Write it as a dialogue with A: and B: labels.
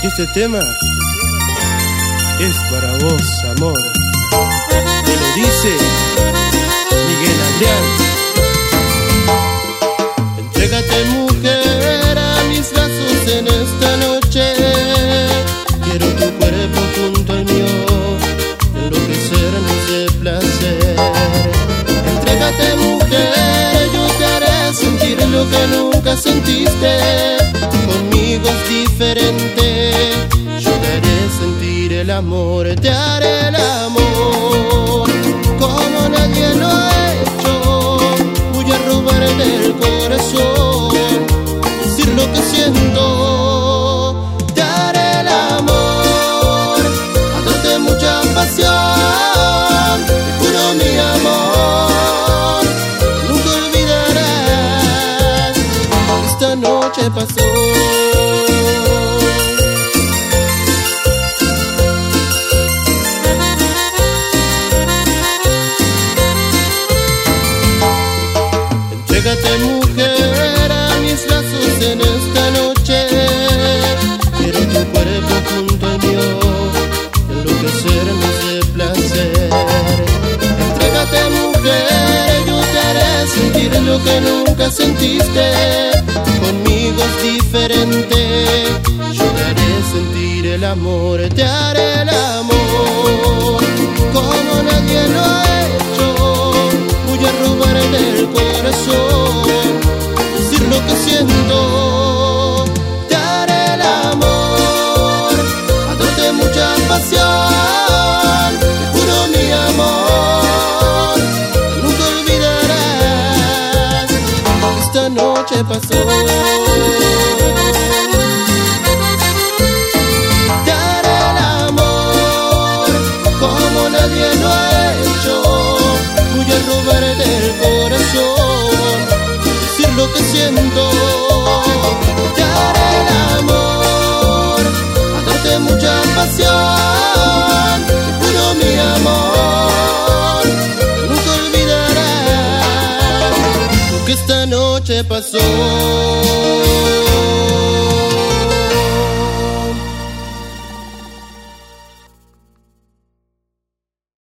A: Y este tema es para vos, amor. Te lo dice Miguel Adrián. Entrégate, mujer, a mis brazos en esta noche. Quiero tu cuerpo junto al mío, enloquecernos de placer. Entrégate, mujer, yo te haré sentir lo que nunca sentiste. Conmigo es diferente, yo te haré sentir el amor, te haré el amor como nadie lo ha hecho. Voy a robarte el corazón, decir lo que siento, te haré el amor, a darte mucha pasión, te juro mi amor, nunca olvidarás lo que esta noche pasó. Entrégate, mujer, a mis brazos en esta noche. Quiero tu cuerpo junto al mío, enloquecernos de placer. Entrégate, mujer, yo te haré sentir lo que nunca sentiste. Conmigo es diferente, yo te haré sentir el amor, te haré el amor como nadie lo ha hecho. Voy a robarte el corazón, decir lo que siento, te haré el amor, a darte mucha pasión, te juro mi amor, nunca olvidarás lo que esta noche pasó. Te haré el amor como nadie lo ha hecho. Voy a robarte el corazón, decir lo que siento, te haré el amor, a darte mucha pasión, te juro mi amor, nunca olvidarás lo que esta noche pasó.